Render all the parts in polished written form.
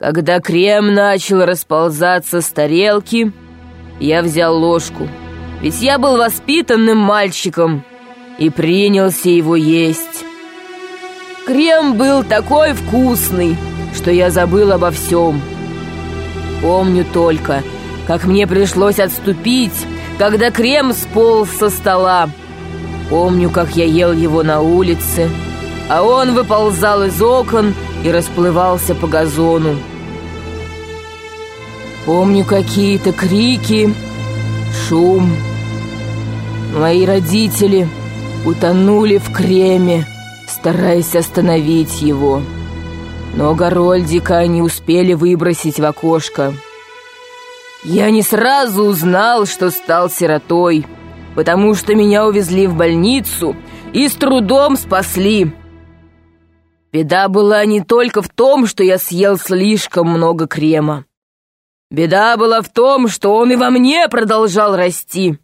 Когда крем начал расползаться с тарелки, я взял ложку, ведь я был воспитанным мальчиком, и принялся его есть. Крем был такой вкусный, что я забыл обо всем. Помню только, как мне пришлось отступить, когда крем сполз со стола. Помню, как я ел его на улице, а он выползал из окон и расплывался по газону. Помню какие-то крики, шум. Мои родители утонули в креме, стараясь остановить его. Но Гарольдика они успели выбросить в окошко. Я не сразу узнал, что стал сиротой, потому что меня увезли в больницу и с трудом спасли. Беда была не только в том, что я съел слишком много крема. Беда была в том, что он и во мне продолжал расти.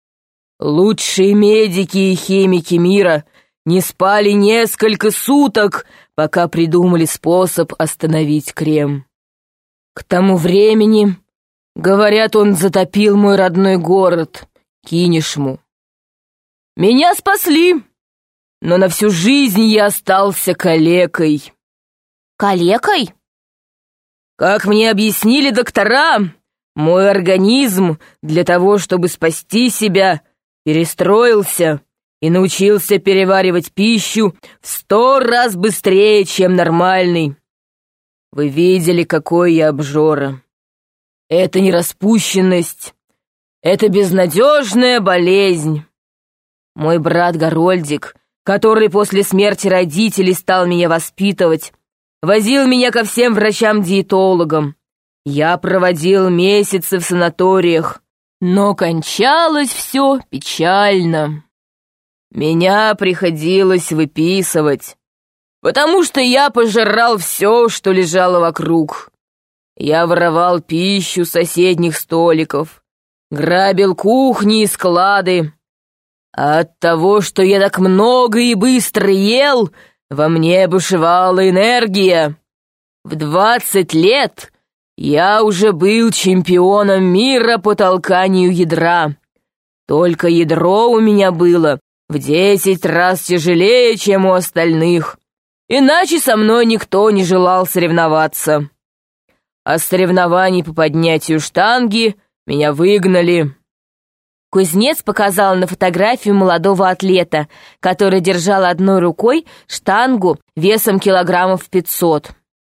Лучшие медики и химики мира не спали несколько суток, пока придумали способ остановить крем. К тому времени, говорят, он затопил мой родной город, Кинешму. Меня спасли, но на всю жизнь я остался калекой. Калекой? Как мне объяснили доктора, мой организм для того, чтобы спасти себя, перестроился и научился переваривать пищу в 100 раз быстрее, чем нормальный. Вы видели, какой я обжора. Это не распущенность, это безнадежная болезнь. Мой брат Гарольдик, который после смерти родителей стал меня воспитывать, возил меня ко всем врачам-диетологам. Я проводил месяцы в санаториях, но кончалось все печально. Меня приходилось выписывать, потому что я пожирал все, что лежало вокруг. Я воровал пищу с соседних столиков, грабил кухни и склады. А от того, что я так много и быстро ел, во мне бушевала энергия. В 20 лет я уже был чемпионом мира по толканию ядра. Только ядро у меня было в 10 раз тяжелее, чем у остальных. Иначе со мной никто не желал соревноваться. А с соревнований по поднятию штанги меня выгнали. Кузнец показал на фотографию молодого атлета, который держал одной рукой штангу весом килограммов 500.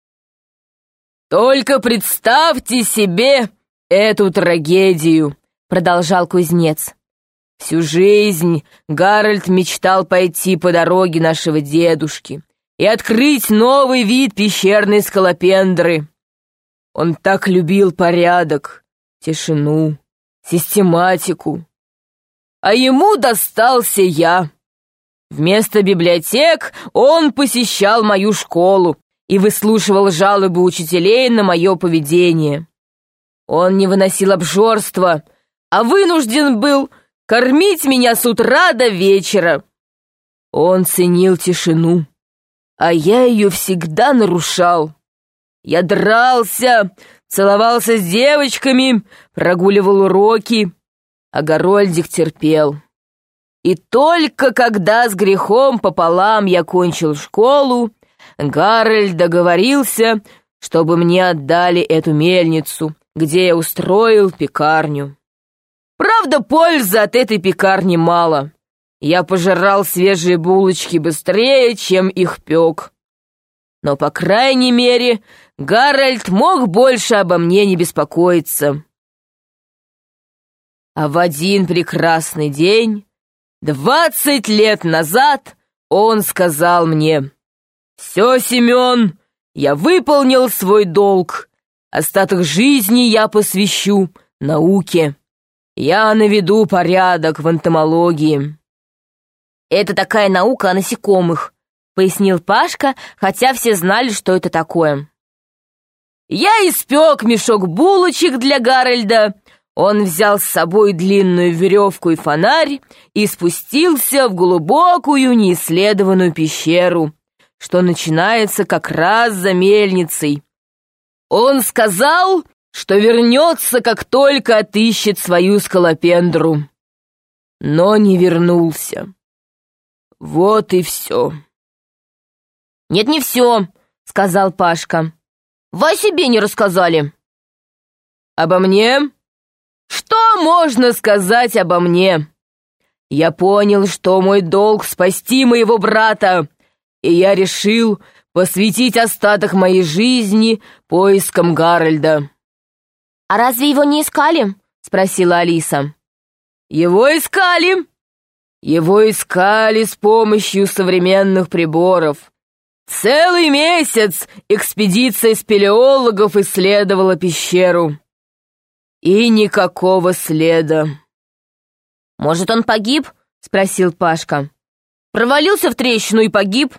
«Только представьте себе эту трагедию», — продолжал кузнец. «Всю жизнь Гарольд мечтал пойти по дороге нашего дедушки и открыть новый вид пещерной скалопендры. Он так любил порядок, тишину, систематику. А ему достался я. Вместо библиотек он посещал мою школу и выслушивал жалобы учителей на мое поведение. Он не выносил обжорства, а вынужден был кормить меня с утра до вечера. Он ценил тишину, а я ее всегда нарушал. Я дрался, целовался с девочками, прогуливал уроки, а Гарольдик терпел. И только когда с грехом пополам я кончил школу, Гарольд договорился, чтобы мне отдали эту мельницу, где я устроил пекарню. Правда, пользы от этой пекарни мало. Я пожирал свежие булочки быстрее, чем их пек. Но, по крайней мере, Гарольд мог больше обо мне не беспокоиться. А в один прекрасный день, 20 лет назад, он сказал мне: «Все, Семен, я выполнил свой долг. Остаток жизни я посвящу науке. Я наведу порядок в энтомологии». «Это такая наука о насекомых», — пояснил Пашка, хотя все знали, что это такое. Я испек мешок булочек для Гарольда. Он взял с собой длинную веревку и фонарь и спустился в глубокую неисследованную пещеру, что начинается как раз за мельницей. Он сказал, что вернется, как только отыщет свою скалопендру. Но не вернулся. Вот и все. «Нет, не все», — сказал Пашка. «Вы о себе не рассказали». «Обо мне? Что можно сказать обо мне? Я понял, что мой долг — спасти моего брата, и я решил посвятить остаток моей жизни поискам Гарольда». «А разве его не искали?» — спросила Алиса. Его искали. Его искали с помощью современных приборов. Целый месяц экспедиция спелеологов исследовала пещеру. И никакого следа. «Может, он погиб?» — спросил Пашка. «Провалился в трещину и погиб.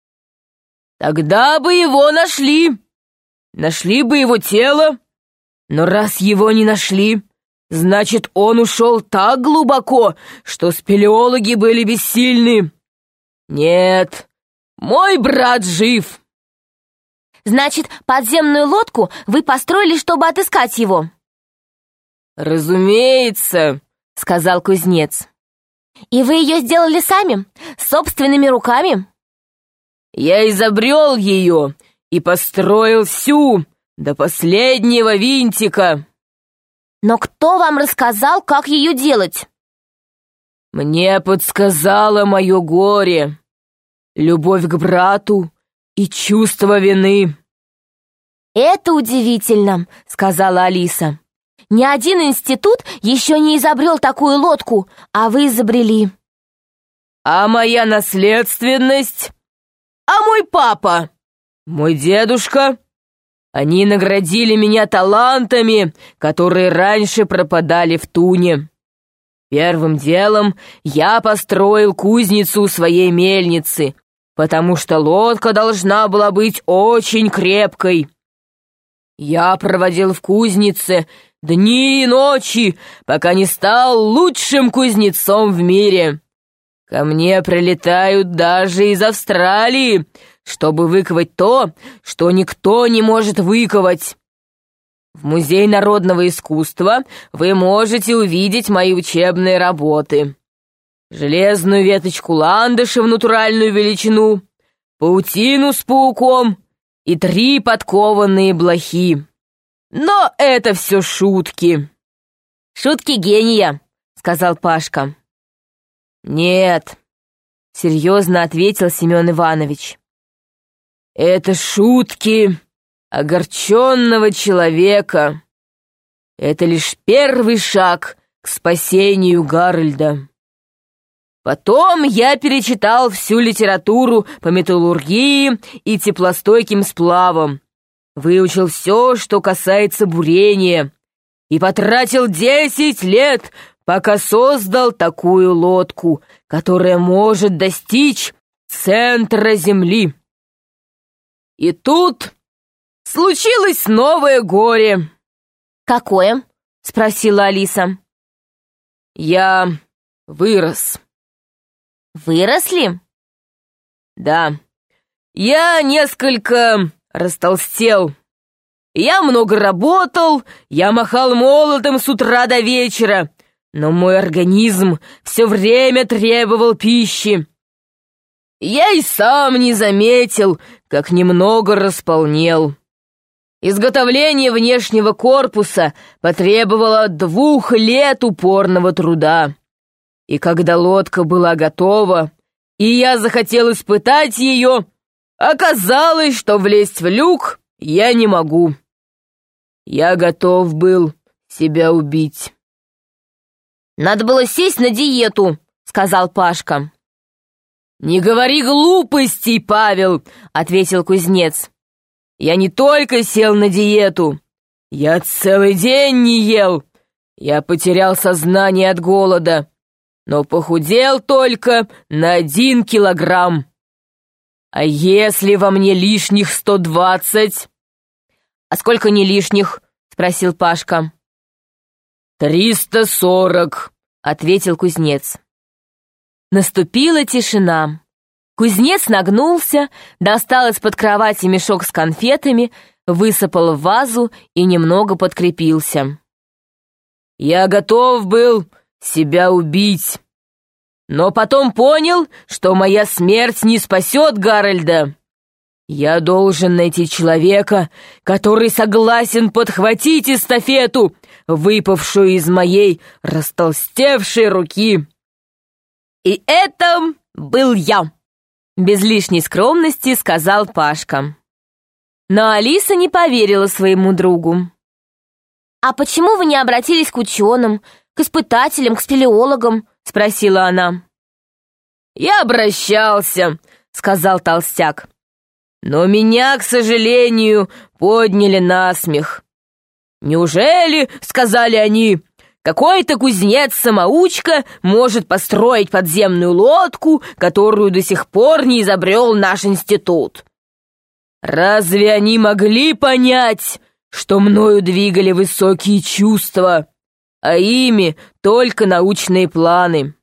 Тогда бы его нашли. Нашли бы его тело. Но раз его не нашли, значит, он ушел так глубоко, что спелеологи были бессильны. Нет, мой брат жив». «Значит, подземную лодку вы построили, чтобы отыскать его?» «Разумеется», — сказал кузнец. «И вы ее сделали сами, собственными руками?» «Я изобрел ее и построил всю, до последнего винтика». «Но кто вам рассказал, как ее делать?» «Мне подсказало мое горе, любовь к брату и чувство вины». «Это удивительно», — сказала Алиса. «Ни один институт еще не изобрел такую лодку, а вы изобрели». «А моя наследственность? А мой папа? Мой дедушка? Они наградили меня талантами, которые раньше пропадали в туне. Первым делом я построил кузницу у своей мельницы, потому что лодка должна была быть очень крепкой. Я проводил в кузнице дни и ночи, пока не стал лучшим кузнецом в мире. Ко мне прилетают даже из Австралии, чтобы выковать то, что никто не может выковать. В Музее народного искусства вы можете увидеть мои учебные работы. Железную веточку ландыша в натуральную величину, паутину с пауком и 3 подкованные блохи. Но это все шутки». «Шутки гения», — сказал Пашка. «Нет», — серьезно ответил Семен Иванович. «Это шутки огорченного человека. Это лишь первый шаг к спасению Гарольда. Потом я перечитал всю литературу по металлургии и теплостойким сплавам, выучил все, что касается бурения, и потратил 10 лет, пока создал такую лодку, которая может достичь центра Земли. И тут случилось новое горе». «Какое?» — спросила Алиса. «Я вырос». «Выросли?» «Да, я несколько растолстел. Я много работал, я махал молотом с утра до вечера, но мой организм все время требовал пищи. Я и сам не заметил, как немного располнел. Изготовление внешнего корпуса потребовало 2 лет упорного труда. И когда лодка была готова, и я захотел испытать ее, оказалось, что влезть в люк я не могу. Я готов был себя убить». «Надо было сесть на диету», — сказал Пашка. «Не говори глупостей, Павел», — ответил кузнец. «Я не только сел на диету, я целый день не ел. Я потерял сознание от голода, но похудел только на 1 килограмм. А если во мне лишних 120? «А сколько не лишних?» — спросил Пашка. 340, ответил кузнец. Наступила тишина. Кузнец нагнулся, достал из-под кровати мешок с конфетами, высыпал в вазу и немного подкрепился. «Я готов был себя убить, но потом понял, что моя смерть не спасет Гарольда. Я должен найти человека, который согласен подхватить эстафету, выпавшую из моей растолстевшей руки. И это был я», — без лишней скромности сказал Пашка. Но Алиса не поверила своему другу. «А почему вы не обратились к ученым, к испытателям, к спелеологам?» — спросила она. «Я обращался», — сказал толстяк. «Но меня, к сожалению, подняли на смех. Неужели, — сказали они, — какой-то кузнец-самоучка может построить подземную лодку, которую до сих пор не изобрел наш институт? Разве они могли понять, что мною двигали высокие чувства, а ими только научные планы?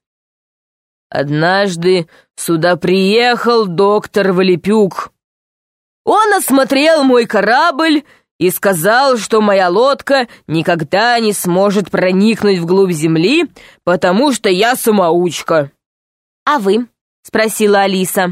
Однажды сюда приехал доктор Валепюк. Он осмотрел мой корабль и сказал, что моя лодка никогда не сможет проникнуть вглубь земли, потому что я самоучка». «А вы?» — спросила Алиса.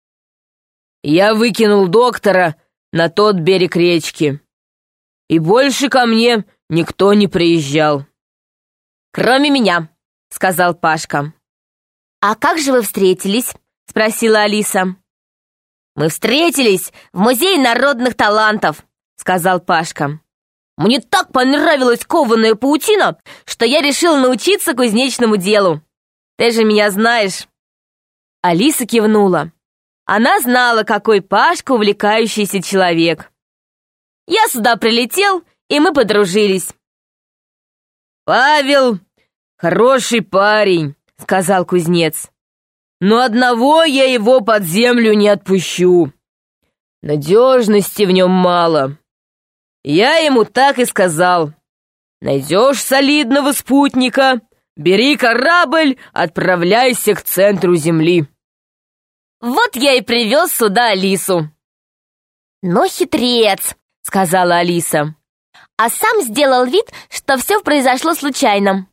Я выкинул доктора на тот берег речки, и больше ко мне никто не приезжал. «Кроме меня», — сказал Пашка. «А как же вы встретились?» — спросила Алиса. «Мы встретились в Музее народных талантов», — сказал Пашка. «Мне так понравилась кованая паутина, что я решил научиться кузнечному делу. Ты же меня знаешь». Алиса кивнула. Она знала, какой Пашка увлекающийся человек. «Я сюда прилетел, и мы подружились». «Павел хороший парень», — сказал кузнец. «Но одного я его под землю не отпущу. Надежности в нем мало. Я ему так и сказал: найдешь солидного спутника, бери корабль, отправляйся к центру Земли». Вот я и привез сюда Алису. «Ну, хитрец», — сказала Алиса. А сам сделал вид, что все произошло случайно.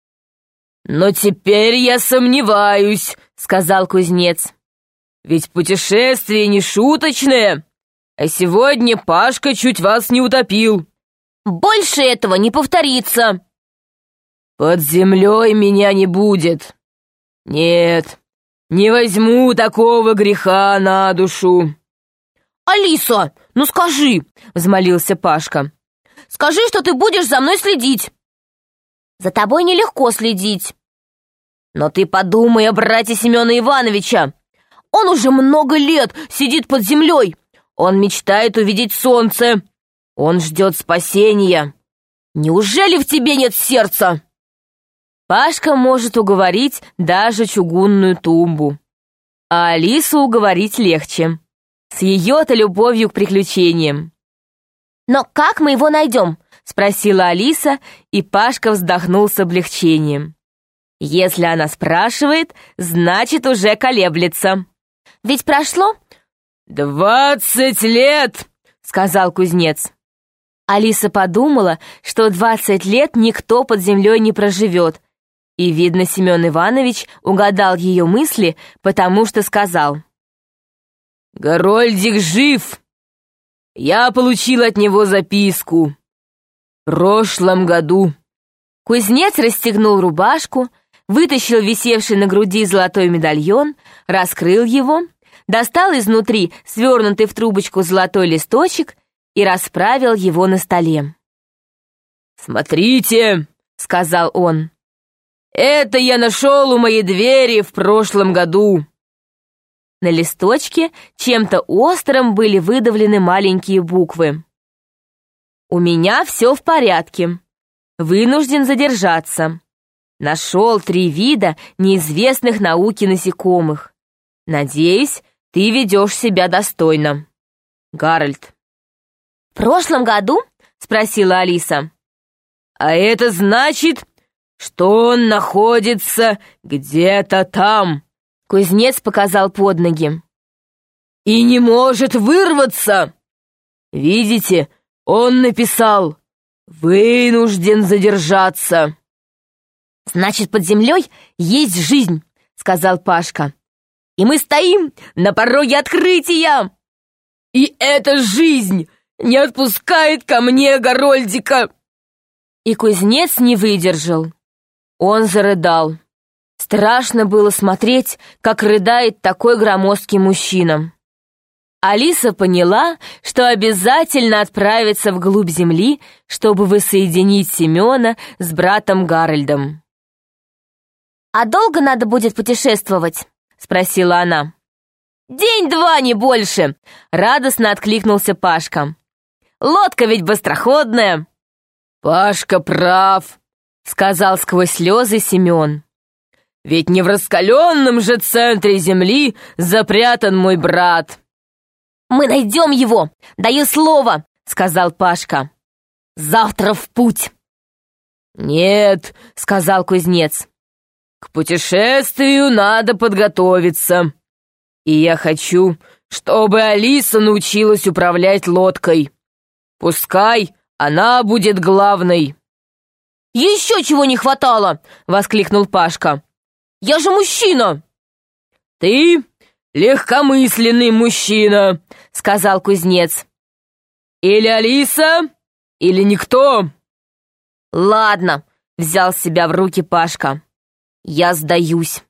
«Но теперь я сомневаюсь», — сказал кузнец. «Ведь путешествие не шуточное, а сегодня Пашка чуть вас не утопил». «Больше этого не повторится». «Под землей меня не будет. Нет, не возьму такого греха на душу». «Алиса, ну скажи», — взмолился Пашка. «Скажи, что ты будешь за мной следить». «За тобой нелегко следить». «Но ты подумай о брате Семена Ивановича. Он уже много лет сидит под землей. Он мечтает увидеть солнце. Он ждет спасения. Неужели в тебе нет сердца?» Пашка может уговорить даже чугунную тумбу. А Алису уговорить легче. С ее-то любовью к приключениям. «Но как мы его найдем?» — спросила Алиса, и Пашка вздохнул с облегчением. Если она спрашивает, значит, уже колеблется. «Ведь прошло 20 лет!» — сказал кузнец. Алиса подумала, что 20 лет никто под землей не проживет, и, видно, Семен Иванович угадал ее мысли, потому что сказал: «Горольдик жив! Я получил от него записку. В прошлом году». Кузнец расстегнул рубашку, вытащил висевший на груди золотой медальон, раскрыл его, достал изнутри свернутый в трубочку золотой листочек и расправил его на столе. «Смотрите», — сказал он, — «это я нашел у моей двери в прошлом году». На листочке чем-то острым были выдавлены маленькие буквы. «У меня все в порядке. Вынужден задержаться. Нашел 3 вида неизвестных науке насекомых. Надеюсь, ты ведешь себя достойно. Гарольд». «В прошлом году?» — спросила Алиса. «А это значит, что он находится где-то там». Кузнец показал под ноги. «И не может вырваться!» Видите, он написал: «Вынужден задержаться». «Значит, под землей есть жизнь», — сказал Пашка. «И мы стоим на пороге открытия!» «И эта жизнь не отпускает ко мне Горольдика!» И кузнец не выдержал. Он зарыдал. Страшно было смотреть, как рыдает такой громоздкий мужчина. Алиса поняла, что обязательно отправится вглубь земли, чтобы воссоединить Семена с братом Гарольдом. «А долго надо будет путешествовать?» — спросила она. «День-два, не больше!» — радостно откликнулся Пашка. «Лодка ведь быстроходная!» «Пашка прав», — сказал сквозь слезы Семен. «Ведь не в раскаленном же центре земли запрятан мой брат». «Мы найдем его, даю слово», — сказал Пашка. «Завтра в путь». «Нет», — сказал кузнец, — «к путешествию надо подготовиться. И я хочу, чтобы Алиса научилась управлять лодкой. Пускай она будет главной». «Еще чего не хватало!» — воскликнул Пашка. «Я же мужчина!» «Ты легкомысленный мужчина», — сказал кузнец. «Или Алиса, или никто». «Ладно», — взял себя в руки Пашка. «Я сдаюсь».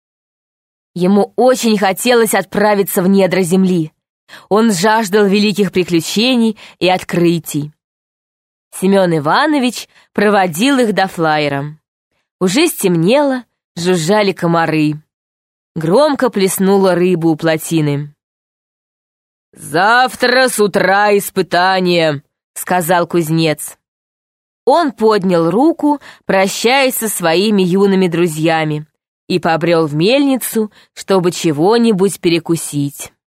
Ему очень хотелось отправиться в недра земли. Он жаждал великих приключений и открытий. Семен Иванович проводил их до флайера. Уже стемнело, жужжали комары. Громко плеснула рыба у плотины. «Завтра с утра испытание», — сказал кузнец. Он поднял руку, прощаясь со своими юными друзьями, и побрел в мельницу, чтобы чего-нибудь перекусить.